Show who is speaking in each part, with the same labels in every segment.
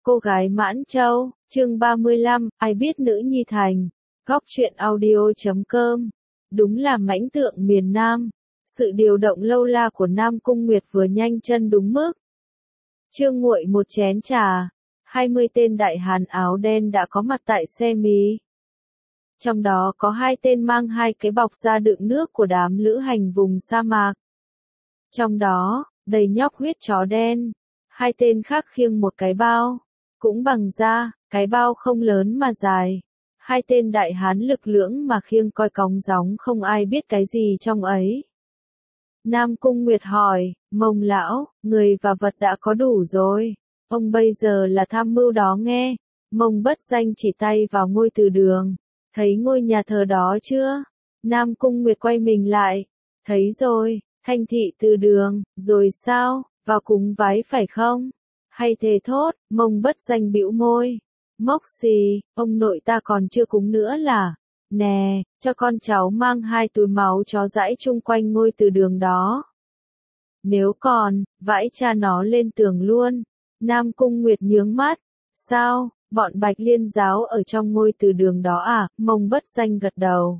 Speaker 1: Cô gái Mãn Châu, chương 35, ai biết nữ nhi thành. Góc truyện audio.com. Đúng là mãnh tượng miền Nam. Sự điều động lâu la của Nam Cung Nguyệt vừa nhanh chân đúng mức. Trương nguội một chén trà, 20 tên đại hán áo đen đã có mặt tại xe mí. Trong đó có 2 tên mang 2 cái bọc da đựng nước của đám lữ hành vùng sa mạc. Trong đó, đầy nhóc huyết chó đen. 2 tên khác khiêng một cái bao, cũng bằng da, cái bao không lớn mà dài. 2 tên đại hán lực lưỡng mà khiêng coi cóng gióng không ai biết cái gì trong ấy. Nam Cung Nguyệt hỏi, Mông lão, người và vật đã có đủ rồi. Ông bây giờ là tham mưu đó nghe. Mông Bất Danh chỉ tay vào ngôi từ đường. Thấy ngôi nhà thờ đó chưa? Nam Cung Nguyệt quay mình lại. Thấy rồi, Thanh thị từ đường, rồi sao, vào cúng vái phải không? Hay thế thốt, Mông Bất Danh bĩu môi. Mốc xì, ông nội ta còn chưa cúng nữa là. Nè, cho con cháu mang 2 túi máu chó dãi chung quanh ngôi từ đường đó. Nếu còn, vãi cha nó lên tường luôn. Nam Cung Nguyệt nhướng mắt. Sao, bọn Bạch Liên giáo ở trong ngôi từ đường đó à? Mông Bất Danh gật đầu.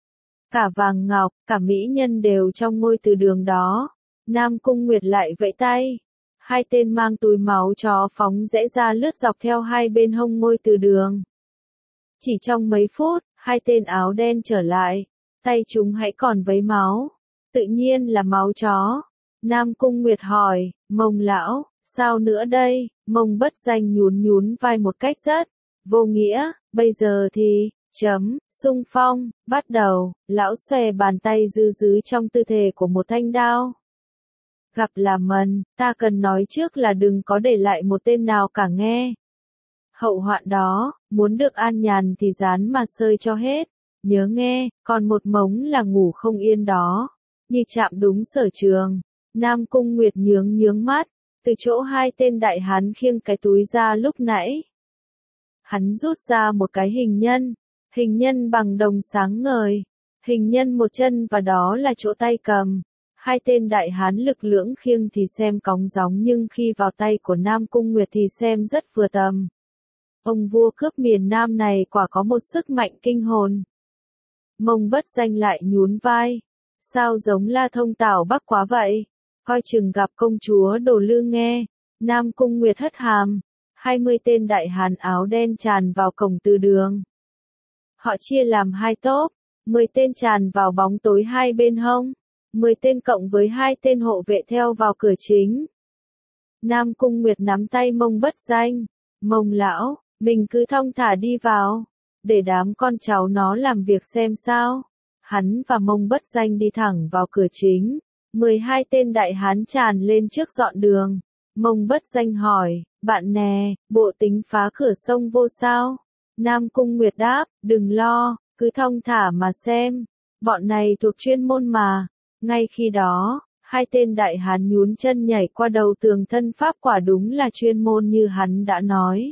Speaker 1: Cả vàng ngọc, cả mỹ nhân đều trong ngôi từ đường đó. Nam Cung Nguyệt lại vẫy tay. 2 tên mang túi máu chó phóng rẽ ra lướt dọc theo 2 bên hông ngôi từ đường. Chỉ trong mấy phút, 2 tên áo đen trở lại. Tay chúng hãy còn vấy máu. Tự nhiên là máu chó. Nam Cung Nguyệt hỏi, Mông lão, sao nữa đây? Mông Bất Danh nhún vai một cách rất vô nghĩa. Bây giờ thì, xung phong, bắt đầu. Lão xòe bàn tay dứ trong tư thế của một thanh đao. Gặp là mần, ta cần nói trước là đừng có để lại một tên nào cả nghe. Hậu hoạn đó, muốn được an nhàn thì dán mà sơi cho hết. Nhớ nghe, còn một mống là ngủ không yên đó. Như chạm đúng sở trường. Nam Cung Nguyệt nhướng mắt, từ chỗ 2 tên đại hán khiêng cái túi ra lúc nãy. Hắn rút ra một cái hình nhân bằng đồng sáng ngời. Hình nhân một chân và đó là chỗ tay cầm. 2 tên đại hán lực lưỡng khiêng thì xem cóng gióng nhưng khi vào tay của Nam Cung Nguyệt thì xem rất vừa tầm. Ông vua cướp miền Nam này quả có một sức mạnh kinh hồn. Mông Bất Danh lại nhún vai. Sao giống La Thông Tảo Bắc quá vậy? Coi chừng gặp công chúa Đồ Lư nghe. Nam Cung Nguyệt hất hàm. 20 tên đại hán áo đen tràn vào cổng từ đường. Họ chia làm 2 tốp. 10 tên tràn vào bóng tối 2 bên hông. 10 tên cộng với 2 tên hộ vệ theo vào cửa chính. Nam Cung Nguyệt nắm tay Mông Bất Danh. Mông lão, mình cứ thong thả đi vào. Để đám con cháu nó làm việc xem sao. Hắn và Mông Bất Danh đi thẳng vào cửa chính. 12 tên đại hán tràn lên trước dọn đường. Mông Bất Danh hỏi, bạn nè, bộ tính phá cửa sông vô sao? Nam Cung Nguyệt đáp, đừng lo, cứ thong thả mà xem. Bọn này thuộc chuyên môn mà. Ngay khi đó, 2 tên đại hán nhún chân nhảy qua đầu tường thân pháp quả đúng là chuyên môn như hắn đã nói.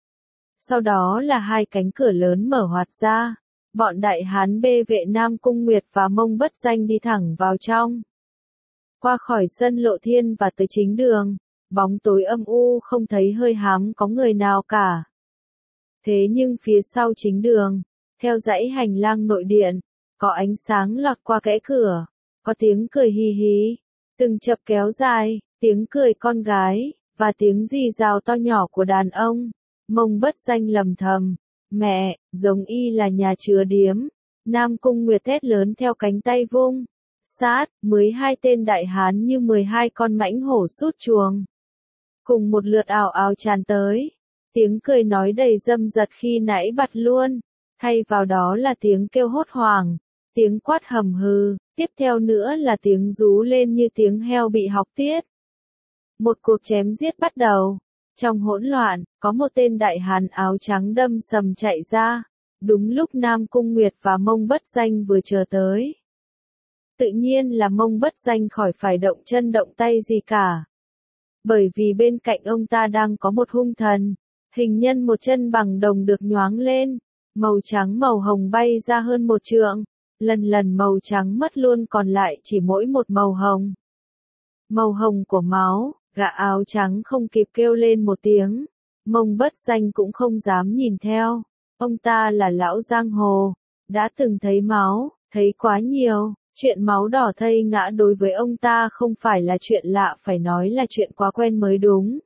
Speaker 1: Sau đó là 2 cánh cửa lớn mở hoạt ra. Bọn đại hán bê vệ Nam Cung Nguyệt và Mông Bất Danh đi thẳng vào trong. Qua khỏi sân lộ thiên và tới chính đường. Bóng tối âm u không thấy hơi hám có người nào cả. Thế nhưng phía sau chính đường, theo dãy hành lang nội điện, có ánh sáng lọt qua kẽ cửa. Có tiếng cười hì hí, từng chập kéo dài, tiếng cười con gái, và tiếng rì rào to nhỏ của đàn ông. Mông Bất Danh lầm thầm, mẹ, giống y là nhà chứa điếm. Nam Cung Nguyệt thét lớn theo cánh tay vung. Sát, 12 tên đại hán như 12 con mãnh hổ sút chuồng. Cùng một lượt ào ào tràn tới. Tiếng cười nói đầy dâm dật khi nãy bặt luôn. Thay vào đó là tiếng kêu hốt hoảng. Tiếng quát hầm hừ. Tiếp theo nữa là tiếng rú lên như tiếng heo bị học tiết. Một cuộc chém giết bắt đầu. Trong hỗn loạn, có một tên đại hán áo trắng đâm sầm chạy ra. Đúng lúc Nam Cung Nguyệt và Mông Bất Danh vừa chờ tới. Tự nhiên là Mông Bất Danh khỏi phải động chân động tay gì cả. Bởi vì bên cạnh ông ta đang có một hung thần. Hình nhân một chân bằng đồng được nhoáng lên. Màu trắng màu hồng bay ra hơn 1 trượng. Lần màu trắng mất luôn còn lại chỉ mỗi một màu hồng. Màu hồng của máu, gã áo trắng không kịp kêu lên một tiếng. Mông Bất Danh cũng không dám nhìn theo. Ông ta là lão giang hồ, đã từng thấy máu, thấy quá nhiều, chuyện máu đỏ thây ngã đối với ông ta không phải là chuyện lạ, phải nói là chuyện quá quen mới đúng.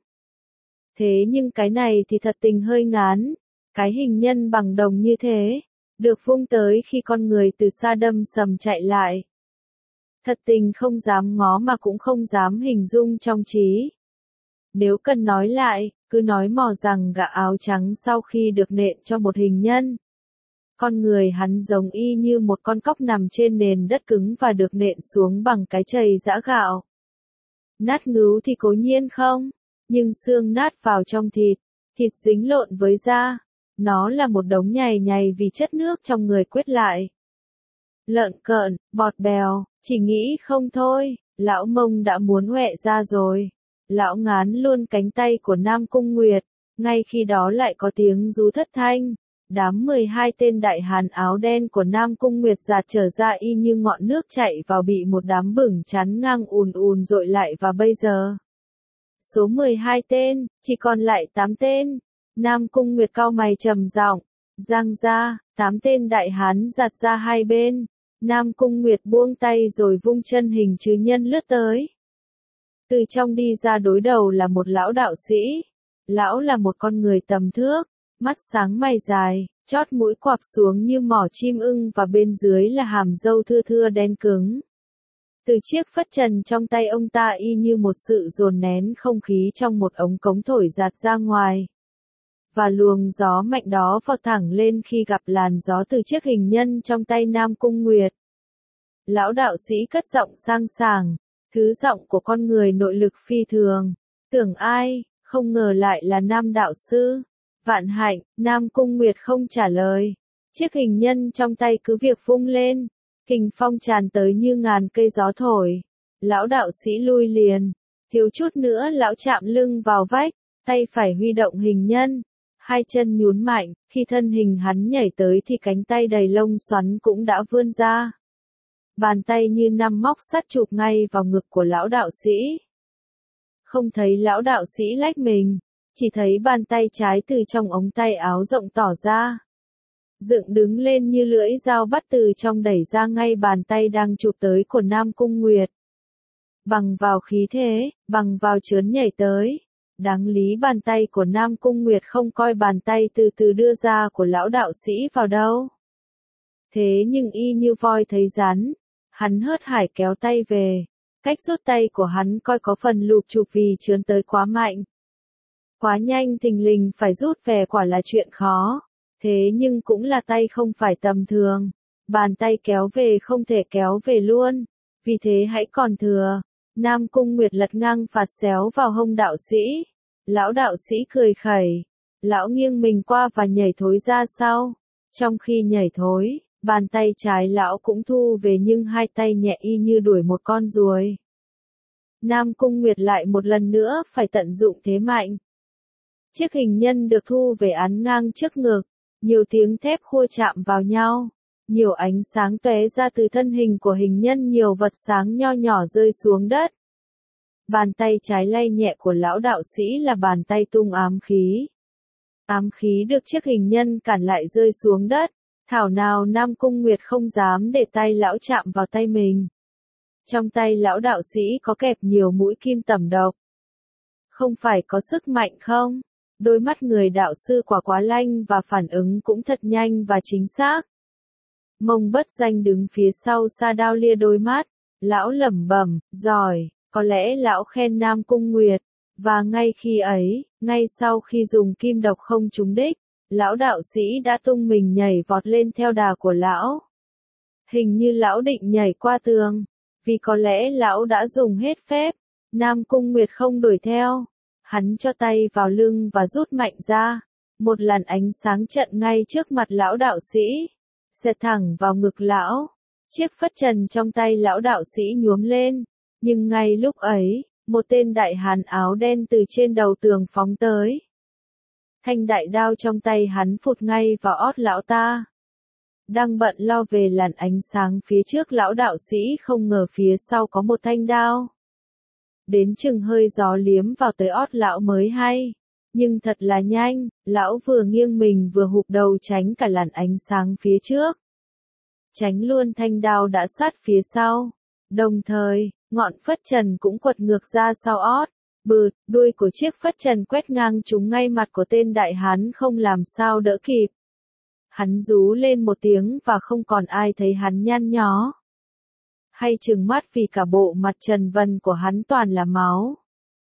Speaker 1: Thế nhưng cái này thì thật tình hơi ngán, cái hình nhân bằng đồng như thế, được vung tới khi con người từ xa đâm sầm chạy lại. Thật tình không dám ngó mà cũng không dám hình dung trong trí. Nếu cần nói lại, cứ nói mò rằng gã áo trắng sau khi được nện cho một hình nhân. Con người hắn giống y như một con cóc nằm trên nền đất cứng và được nện xuống bằng cái chày giã gạo. Nát ngứu thì cố nhiên không, nhưng xương nát vào trong thịt, thịt dính lộn với da. Nó là một đống nhầy nhầy vì chất nước trong người quyết lại. Lợn cợn, bọt bèo, chỉ nghĩ không thôi, lão Mông đã muốn hoẹ ra rồi. Lão ngán luôn cánh tay của Nam Cung Nguyệt, ngay khi đó lại có tiếng rú thất thanh. Đám 12 tên đại hán áo đen của Nam Cung Nguyệt giạt trở ra y như ngọn nước chạy vào bị một đám bửng chắn ngang ùn ùn dội lại, và bây giờ số 12 tên, chỉ còn lại 8 tên. Nam Cung Nguyệt cau mày trầm giọng, giang ra, 8 tên đại hán giạt ra hai bên. Nam Cung Nguyệt buông tay rồi vung chân hình chữ nhân lướt tới. Từ trong đi ra đối đầu là một lão đạo sĩ. Lão là một con người tầm thước, mắt sáng mày dài, chót mũi quặp xuống như mỏ chim ưng và bên dưới là hàm râu thưa thưa đen cứng. Từ chiếc phất trần trong tay ông ta y như một sự dồn nén không khí trong một ống cống thổi giạt ra ngoài. Và luồng gió mạnh đó vọt thẳng lên khi gặp làn gió từ chiếc hình nhân trong tay Nam Cung Nguyệt. Lão đạo sĩ cất giọng sang sảng, thứ giọng của con người nội lực phi thường. Tưởng ai, không ngờ lại là Nam đạo sư. Vạn hạnh, Nam Cung Nguyệt không trả lời. Chiếc hình nhân trong tay cứ việc vung lên. Kình phong tràn tới như ngàn cây gió thổi. Lão đạo sĩ lui liền. Thiếu chút nữa lão chạm lưng vào vách, tay phải huy động hình nhân. Hai chân nhún mạnh, khi thân hình hắn nhảy tới thì cánh tay đầy lông xoắn cũng đã vươn ra. Bàn tay như năm móc sắt chụp ngay vào ngực của lão đạo sĩ. Không thấy lão đạo sĩ lách mình, chỉ thấy bàn tay trái từ trong ống tay áo rộng tỏ ra. Dựng đứng lên như lưỡi dao bắt từ trong đẩy ra ngay bàn tay đang chụp tới của Nam Cung Nguyệt. Bằng vào khí thế, bằng vào chớn nhảy tới. Đáng lý bàn tay của Nam Cung Nguyệt không coi bàn tay từ từ đưa ra của lão đạo sĩ vào đâu. Thế nhưng y như voi thấy rắn, hắn hớt hải kéo tay về. Cách rút tay của hắn coi có phần lụp chụp vì chớn tới quá mạnh. Quá nhanh thình lình phải rút về quả là chuyện khó. Thế nhưng cũng là tay không phải tầm thường. Bàn tay kéo về không thể kéo về luôn. Vì thế hãy còn thừa. Nam Cung Nguyệt lật ngang phạt xéo vào hông đạo sĩ. Lão đạo sĩ cười khẩy. Lão nghiêng mình qua và nhảy thối ra sau. Trong khi nhảy thối, bàn tay trái lão cũng thu về nhưng hai tay nhẹ y như đuổi một con ruồi. Nam Cung Nguyệt lại một lần nữa phải tận dụng thế mạnh. Chiếc hình nhân được thu về án ngang trước ngực. Nhiều tiếng thép khua chạm vào nhau. Nhiều ánh sáng tóe ra từ thân hình của hình nhân, nhiều vật sáng nho nhỏ rơi xuống đất. Bàn tay trái lay nhẹ của lão đạo sĩ là bàn tay tung ám khí. Ám khí được chiếc hình nhân cản lại rơi xuống đất. Thảo nào Nam Cung Nguyệt không dám để tay lão chạm vào tay mình. Trong tay lão đạo sĩ có kẹp nhiều mũi kim tẩm độc. Không phải có sức mạnh không? Đôi mắt người đạo sư quả quá lanh và phản ứng cũng thật nhanh và chính xác. Mông Bất Danh đứng phía sau sa đao lia đôi mắt. Lão lẩm bẩm, giỏi, có lẽ lão khen Nam Cung Nguyệt. Và ngay khi ấy, ngay sau khi dùng kim độc không trúng đích, lão đạo sĩ đã tung mình nhảy vọt lên theo đà của lão. Hình như lão định nhảy qua tường. Vì có lẽ lão đã dùng hết phép. Nam Cung Nguyệt không đuổi theo. Hắn cho tay vào lưng và rút mạnh ra. Một làn ánh sáng trận ngay trước mặt lão đạo sĩ. Xẹt thẳng vào ngực lão. Chiếc phất trần trong tay lão đạo sĩ nhuốm lên. Nhưng ngay lúc ấy, một tên đại hán áo đen từ trên đầu tường phóng tới. Thanh đại đao trong tay hắn phụt ngay vào ót lão ta. Đang bận lo về làn ánh sáng phía trước lão đạo sĩ không ngờ phía sau có một thanh đao. Đến chừng hơi gió liếm vào tới ót lão mới hay. Nhưng thật là nhanh, lão vừa nghiêng mình vừa hụp đầu tránh cả làn ánh sáng phía trước. Tránh luôn thanh đao đã sát phía sau. Đồng thời, ngọn phất trần cũng quật ngược ra sau ót. Bụt, đuôi của chiếc phất trần quét ngang trúng ngay mặt của tên đại hán không làm sao đỡ kịp. Hắn rú lên một tiếng và không còn ai thấy hắn nhăn nhó. Hay trừng mắt vì cả bộ mặt trần vân của hắn toàn là máu.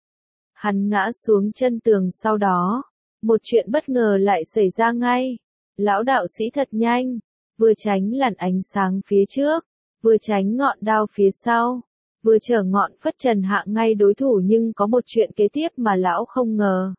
Speaker 1: Hắn ngã xuống chân tường sau đó. Một chuyện bất ngờ lại xảy ra ngay. Lão đạo sĩ thật nhanh, vừa tránh làn ánh sáng phía trước, vừa tránh ngọn đao phía sau, vừa chở ngọn phất trần hạ ngay đối thủ, nhưng có một chuyện kế tiếp mà lão không ngờ.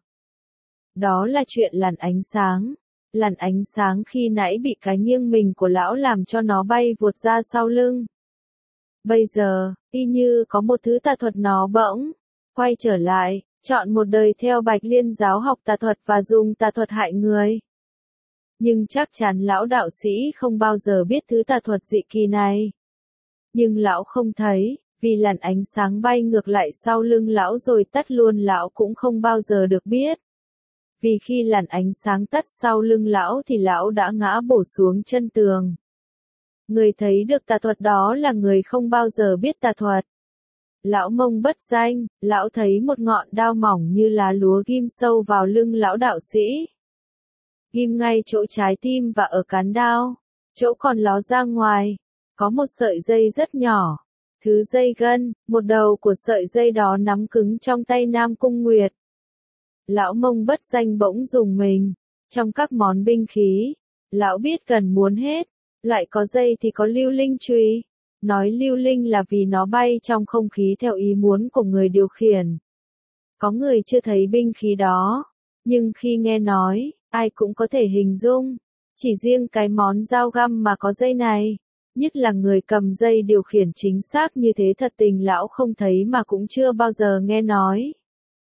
Speaker 1: Đó là chuyện làn ánh sáng. Làn ánh sáng khi nãy bị cái nghiêng mình của lão làm cho nó bay vụt ra sau lưng. Bây giờ, y như có một thứ tà thuật nó bỗng quay trở lại, chọn một đời theo Bạch Liên giáo học tà thuật và dùng tà thuật hại người. Nhưng chắc chắn lão đạo sĩ không bao giờ biết thứ tà thuật dị kỳ này. Nhưng lão không thấy, vì làn ánh sáng bay ngược lại sau lưng lão rồi tắt luôn, lão cũng không bao giờ được biết. Vì khi làn ánh sáng tắt sau lưng lão thì lão đã ngã bổ xuống chân tường. Người thấy được tà thuật đó là người không bao giờ biết tà thuật. Lão Mông bất danh, lão thấy một ngọn đao mỏng như lá lúa ghim sâu vào lưng lão đạo sĩ. Ghim ngay chỗ trái tim và ở cán đao, chỗ còn ló ra ngoài, có một sợi dây rất nhỏ, thứ dây gân, một đầu của sợi dây đó nắm cứng trong tay Nam Cung Nguyệt. Lão Mông bất danh bỗng rùng mình, trong các món binh khí, lão biết gần muốn hết, loại có dây thì có lưu linh chùy. Nói lưu linh là vì nó bay trong không khí theo ý muốn của người điều khiển. Có người chưa thấy binh khí đó, nhưng khi nghe nói, ai cũng có thể hình dung. Chỉ riêng cái món dao găm mà có dây này, nhất là người cầm dây điều khiển chính xác như thế thật tình lão không thấy mà cũng chưa bao giờ nghe nói.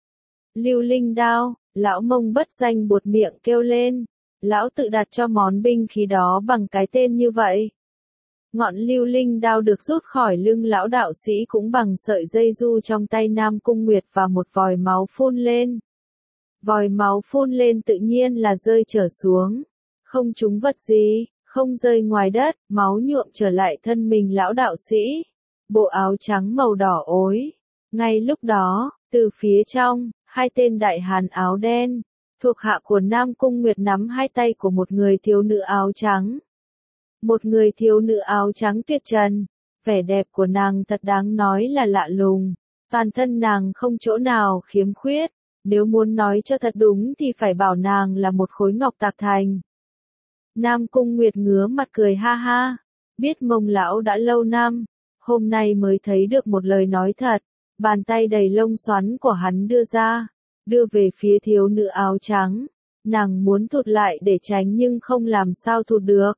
Speaker 1: Lưu linh đao, lão Mông bất danh buột miệng kêu lên. Lão tự đặt cho món binh khí đó bằng cái tên như vậy. Ngọn lưu linh đao được rút khỏi lưng lão đạo sĩ cũng bằng sợi dây du trong tay Nam Cung Nguyệt và một vòi máu phun lên. Vòi máu phun lên tự nhiên là rơi trở xuống. Không trúng vật gì, không rơi ngoài đất, máu nhuộm trở lại thân mình lão đạo sĩ. Bộ áo trắng màu đỏ ối. Ngay lúc đó, từ phía trong, hai tên đại hán áo đen, thuộc hạ của Nam Cung Nguyệt nắm hai tay của một người thiếu nữ áo trắng. Một người thiếu nữ áo trắng tuyệt trần, vẻ đẹp của nàng thật đáng nói là lạ lùng, toàn thân nàng không chỗ nào khiếm khuyết, nếu muốn nói cho thật đúng thì phải bảo nàng là một khối ngọc tạc thành. Nam Cung Nguyệt ngứa mặt cười ha ha, biết Mông lão đã lâu năm, hôm nay mới thấy được một lời nói thật, bàn tay đầy lông xoắn của hắn đưa về phía thiếu nữ áo trắng, nàng muốn thụt lại để tránh nhưng không làm sao thụt được.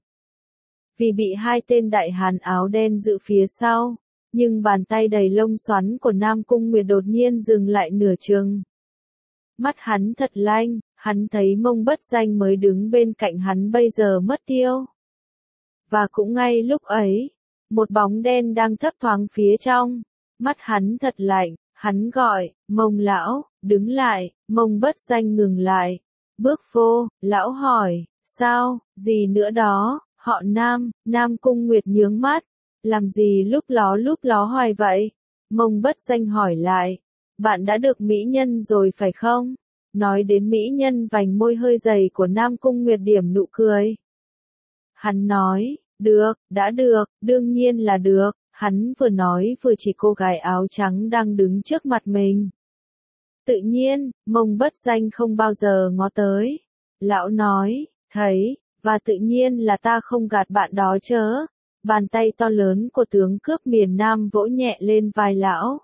Speaker 1: Vì bị hai tên đại hán áo đen giữ phía sau, nhưng bàn tay đầy lông xoắn của Nam Cung Nguyệt đột nhiên dừng lại nửa chừng. Mắt hắn thật lanh, hắn thấy Mông bất danh mới đứng bên cạnh hắn bây giờ mất tiêu. Và cũng ngay lúc ấy, một bóng đen đang thấp thoáng phía trong, mắt hắn thật lạnh, hắn gọi, Mông lão, đứng lại, Mông bất danh ngừng lại, bước vô, lão hỏi, sao, gì nữa đó? Họ Nam Cung Nguyệt nhướng mắt, làm gì lúc ló hoài vậy? Mông bất danh hỏi lại, bạn đã được mỹ nhân rồi phải không? Nói đến mỹ nhân vành môi hơi dày của Nam Cung Nguyệt điểm nụ cười. Hắn nói, đã được, đương nhiên là được, hắn vừa nói vừa chỉ cô gái áo trắng đang đứng trước mặt mình. Tự nhiên, Mông bất danh không bao giờ ngó tới. Lão nói, thấy. Và tự nhiên là ta không gạt bạn đó chớ. Bàn tay to lớn của tướng cướp miền Nam vỗ nhẹ lên vai lão.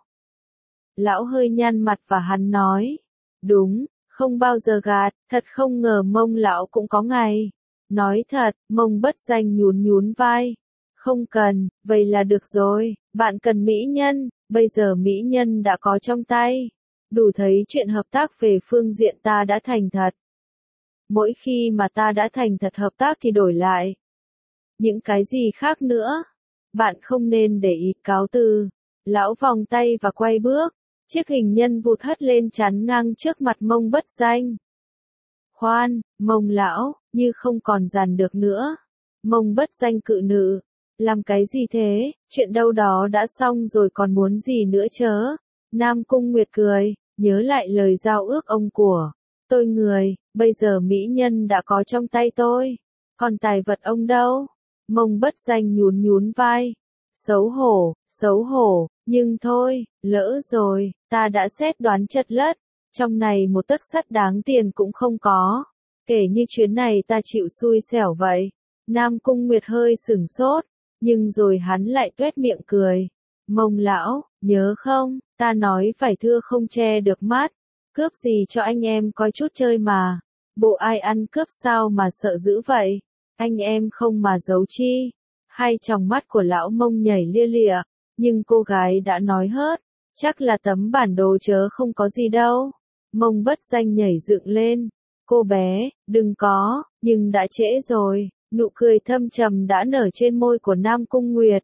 Speaker 1: Lão hơi nhăn mặt và hắn nói. Đúng, không bao giờ gạt, thật không ngờ Mông lão cũng có ngày. Nói thật, Mông bất danh nhún vai. Không cần, vậy là được rồi, bạn cần mỹ nhân, bây giờ mỹ nhân đã có trong tay. Đủ thấy chuyện hợp tác về phương diện ta đã thành thật. Mỗi khi mà ta đã thành thật hợp tác thì đổi lại. Những cái gì khác nữa? Bạn không nên để ý, cáo từ. Lão vòng tay và quay bước. Chiếc hình nhân vụt hất lên chắn ngang trước mặt Mông bất danh. Khoan, Mông lão, như không còn dàn được nữa. Mông Bất Danh cự nữ. Làm cái gì thế, chuyện đâu đó đã xong rồi còn muốn gì nữa chớ. Nam Cung Nguyệt cười, nhớ lại lời giao ước ông của tôi người, bây giờ mỹ nhân đã có trong tay tôi. Còn tài vật ông đâu? Mông Bất Danh nhún nhún vai. Xấu hổ, nhưng thôi, lỡ rồi, ta đã xét đoán chật lất. Trong này một tấc sắt đáng tiền cũng không có. Kể như chuyến này ta chịu xui xẻo vậy. Nam Cung Nguyệt hơi sửng sốt, nhưng rồi hắn lại tuét miệng cười. Mông lão, nhớ không, ta nói phải thưa không che được mắt. Cướp gì cho anh em coi chút chơi mà. Bộ ai ăn cướp sao mà sợ dữ vậy? Anh em không mà giấu chi. Hai tròng mắt của lão Mông nhảy lia lịa, nhưng cô gái đã nói hớt. Chắc là tấm bản đồ chớ không có gì đâu. Mông Bất Danh nhảy dựng lên. Cô bé, đừng có, nhưng đã trễ rồi. Nụ cười thâm trầm đã nở trên môi của Nam Cung Nguyệt.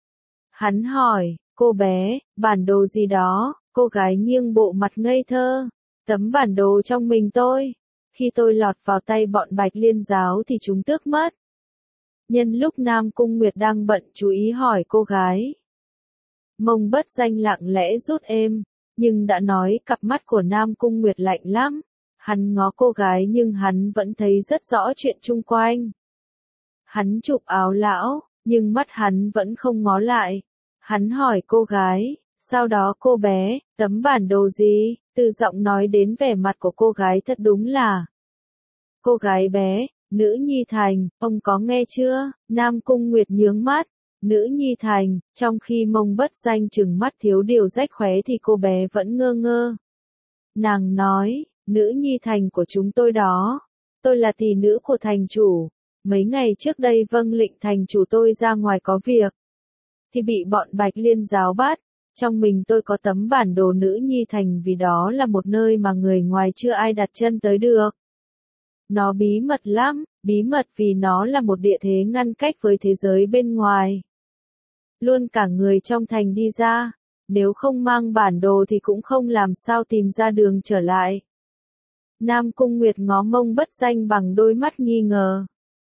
Speaker 1: Hắn hỏi, cô bé, bản đồ gì đó? Cô gái nghiêng bộ mặt ngây thơ. Tấm bản đồ trong mình tôi. Khi tôi lọt vào tay bọn Bạch Liên giáo thì chúng tước mất. Nhân lúc Nam Cung Nguyệt đang bận chú ý hỏi cô gái. Mông Bất Danh lặng lẽ rút êm, nhưng đã nói cặp mắt của Nam Cung Nguyệt lạnh lắm. Hắn ngó cô gái nhưng hắn vẫn thấy rất rõ chuyện chung quanh. Hắn chụp áo lão, nhưng mắt hắn vẫn không ngó lại. Hắn hỏi cô gái, sau đó cô bé, tấm bản đồ gì? Từ giọng nói đến vẻ mặt của cô gái thật đúng là. Cô gái bé, Nữ Nhi Thành, ông có nghe chưa? Nam Cung Nguyệt nhướng mắt. Nữ Nhi Thành, trong khi Mông Bất Danh trừng mắt thiếu điều rách khóe thì cô bé vẫn ngơ ngơ. Nàng nói, Nữ Nhi Thành của chúng tôi đó. Tôi là tỷ nữ của thành chủ. Mấy ngày trước đây vâng lệnh thành chủ tôi ra ngoài có việc. Thì bị bọn Bạch Liên giáo bắt. Trong mình tôi có tấm bản đồ Nữ Nhi Thành vì đó là một nơi mà người ngoài chưa ai đặt chân tới được. Nó bí mật lắm, bí mật vì nó là một địa thế ngăn cách với thế giới bên ngoài. Luôn cả người trong thành đi ra, nếu không mang bản đồ thì cũng không làm sao tìm ra đường trở lại. Nam Cung Nguyệt ngó Mông Bất Danh bằng đôi mắt nghi ngờ.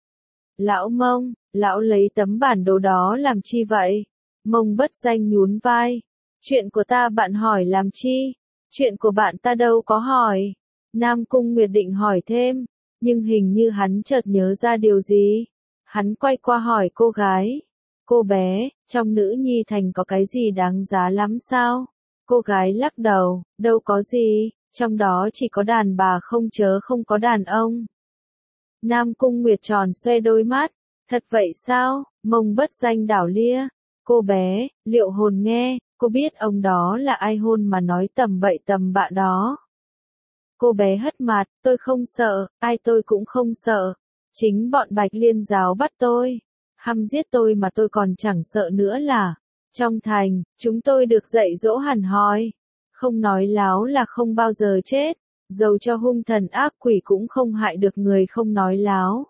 Speaker 1: Lão Mông, lão lấy tấm bản đồ đó làm chi vậy? Mông Bất Danh nhún vai. Chuyện của ta bạn hỏi làm chi? Chuyện của bạn ta đâu có hỏi. Nam Cung Nguyệt định hỏi thêm, nhưng hình như hắn chợt nhớ ra điều gì. Hắn quay qua hỏi cô gái. Cô bé, trong Nữ Nhi Thành có cái gì đáng giá lắm sao? Cô gái lắc đầu, đâu có gì, trong đó chỉ có đàn bà không chớ không có đàn ông. Nam Cung Nguyệt tròn xoe đôi mắt. Thật vậy sao? Mông Bất Danh đảo lia. Cô bé, Liệu Hồn nghe, cô biết ông đó là ai hôn mà nói tầm bậy tầm bạ đó. Cô bé hất mặt, tôi không sợ, ai tôi cũng không sợ. Chính bọn Bạch Liên giáo bắt tôi. Hăm giết tôi mà tôi còn chẳng sợ nữa là. Trong thành, chúng tôi được dạy dỗ hẳn hoi. Không nói láo là không bao giờ chết. Dầu cho hung thần ác quỷ cũng không hại được người không nói láo.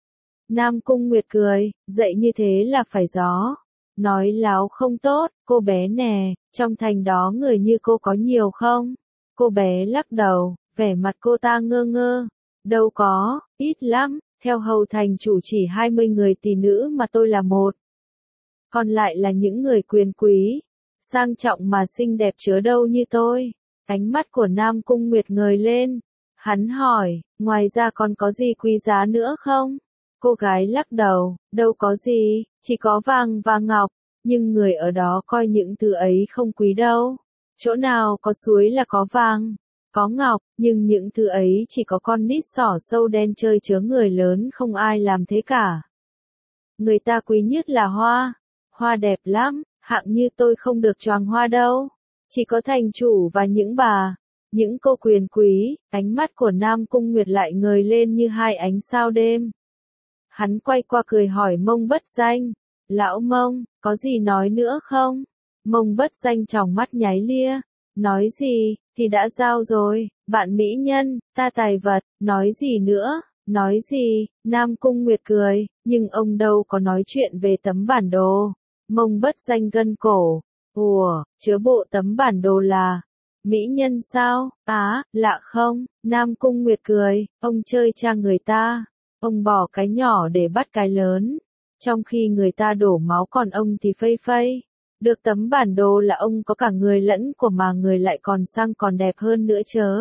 Speaker 1: Nam Cung Nguyệt cười, dạy như thế là phải gió. Nói láo không tốt, cô bé nè, trong thành đó người như cô có nhiều không? Cô bé lắc đầu, vẻ mặt cô ta ngơ ngơ. Đâu có, ít lắm, theo hầu thành chủ chỉ 20 người tỷ nữ mà tôi là một. Còn lại là những người quyền quý, sang trọng mà xinh đẹp chớ đâu như tôi. Ánh mắt của Nam Cung Nguyệt ngời lên. Hắn hỏi, ngoài ra còn có gì quý giá nữa không? Cô gái lắc đầu, đâu có gì, chỉ có vàng và ngọc, nhưng người ở đó coi những thứ ấy không quý đâu. Chỗ nào có suối là có vàng, có ngọc, nhưng những thứ ấy chỉ có con nít xỏ sâu đen chơi chớ người lớn không ai làm thế cả. Người ta quý nhất là hoa, hoa đẹp lắm, hạng như tôi không được choàng hoa đâu. Chỉ có thành chủ và những bà, những cô quyền quý. Ánh mắt của Nam Cung Nguyệt lại ngời lên như hai ánh sao đêm. Hắn quay qua cười hỏi Mông Bất Danh. Lão Mông, có gì nói nữa không? Mông Bất Danh tròng mắt nháy lia. Nói gì, thì đã giao rồi, bạn mỹ nhân, ta tài vật, nói gì nữa, nói gì, Nam Cung Nguyệt cười, nhưng ông đâu có nói chuyện về tấm bản đồ. Mông Bất Danh gân cổ. Ủa, chớ bộ tấm bản đồ là, Mỹ nhân sao? Á, lạ không? Nam Cung Nguyệt cười, ông chơi cha người ta. Ông bỏ cái nhỏ để bắt cái lớn. Trong khi người ta đổ máu còn ông thì phây phây. Được tấm bản đồ là ông có cả người lẫn của mà người lại còn sang còn đẹp hơn nữa chớ.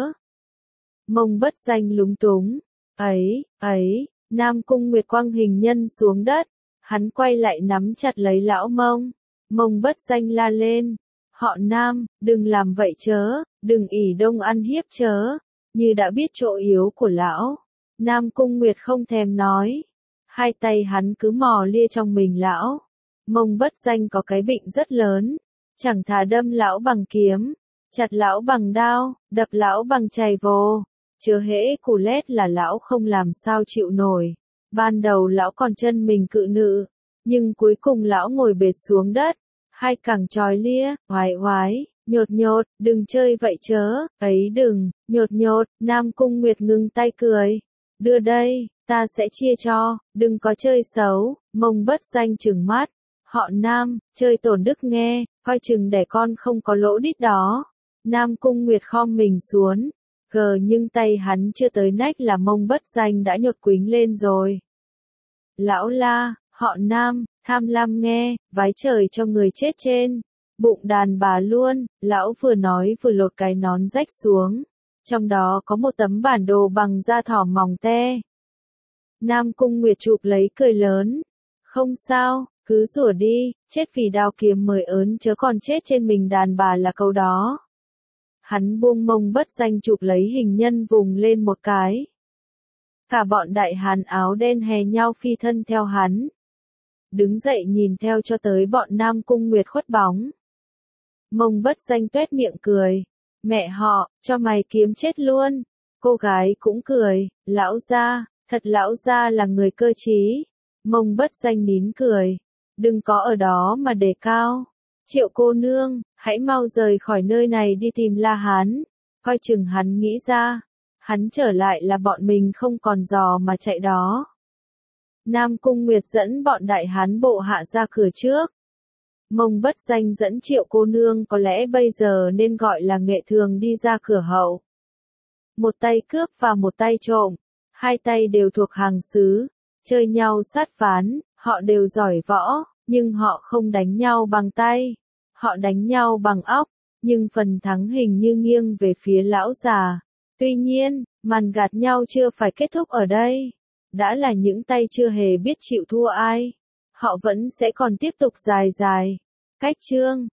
Speaker 1: Mông Bất Danh lúng túng. Ấy, Nam Cung Nguyệt quăng hình nhân xuống đất. Hắn quay lại nắm chặt lấy lão Mông. Mông Bất Danh la lên. Họ Nam, đừng làm vậy chớ, đừng ỷ đông ăn hiếp chớ. Như đã biết chỗ yếu của lão. Nam Cung Nguyệt không thèm nói. Hai tay hắn cứ mò lia trong mình lão. Mông Bất Danh có cái bệnh rất lớn. Chẳng thà đâm lão bằng kiếm, chặt lão bằng đao, đập lão bằng chày vồ. Chớ hễ củ lét là lão không làm sao chịu nổi. Ban đầu lão còn chân mình cự nữ. Nhưng cuối cùng lão ngồi bệt xuống đất. Hai cẳng chói lia, oái, nhột, đừng chơi vậy chớ, ấy đừng, nhột, Nam Cung Nguyệt ngừng tay cười. Đưa đây, ta sẽ chia cho, đừng có chơi xấu, Mông Bất Danh trừng mắt. Họ Nam, chơi tổn đức nghe, coi chừng đẻ con không có lỗ đít đó. Nam Cung Nguyệt khom mình xuống, nhưng tay hắn chưa tới nách là Mông Bất Danh đã nhột quính lên rồi. Lão la, họ Nam, tham lam nghe, vái trời cho người chết trên. Bụng đàn bà luôn, lão vừa nói vừa lột cái nón rách xuống. Trong đó có một tấm bản đồ bằng da thỏ mỏng te. Nam Cung Nguyệt chụp lấy cười lớn. Không sao, cứ rủa đi, chết vì đao kiếm mới ớn chớ còn chết trên mình đàn bà là câu đó. Hắn buông Mông Bất Danh chụp lấy hình nhân vùng lên một cái. Cả bọn đại hán áo đen hè nhau phi thân theo hắn. Đứng dậy nhìn theo cho tới bọn Nam Cung Nguyệt khuất bóng. Mông Bất Danh tuét miệng cười. Mẹ họ, cho mày kiếm chết luôn. Cô gái cũng cười, lão gia, thật lão gia là người cơ trí. Mông Bất Danh nín cười. Đừng có ở đó mà đề cao. Triệu cô nương, hãy mau rời khỏi nơi này đi tìm La Hán. Coi chừng hắn nghĩ ra. Hắn trở lại là bọn mình không còn giò mà chạy đó. Nam Cung Nguyệt dẫn bọn đại hán bộ hạ ra cửa trước. Mông Bất Danh dẫn Triệu cô nương có lẽ bây giờ nên gọi là nghệ thường đi ra cửa hậu. Một tay cướp và một tay trộm. Hai tay đều thuộc hàng xứ. Chơi nhau sát phán, họ đều giỏi võ, nhưng họ không đánh nhau bằng tay. Họ đánh nhau bằng óc, nhưng phần thắng hình như nghiêng về phía lão già. Tuy nhiên, màn gạt nhau chưa phải kết thúc ở đây. Đã là những tay chưa hề biết chịu thua ai. Họ vẫn sẽ còn tiếp tục dài. Cách chương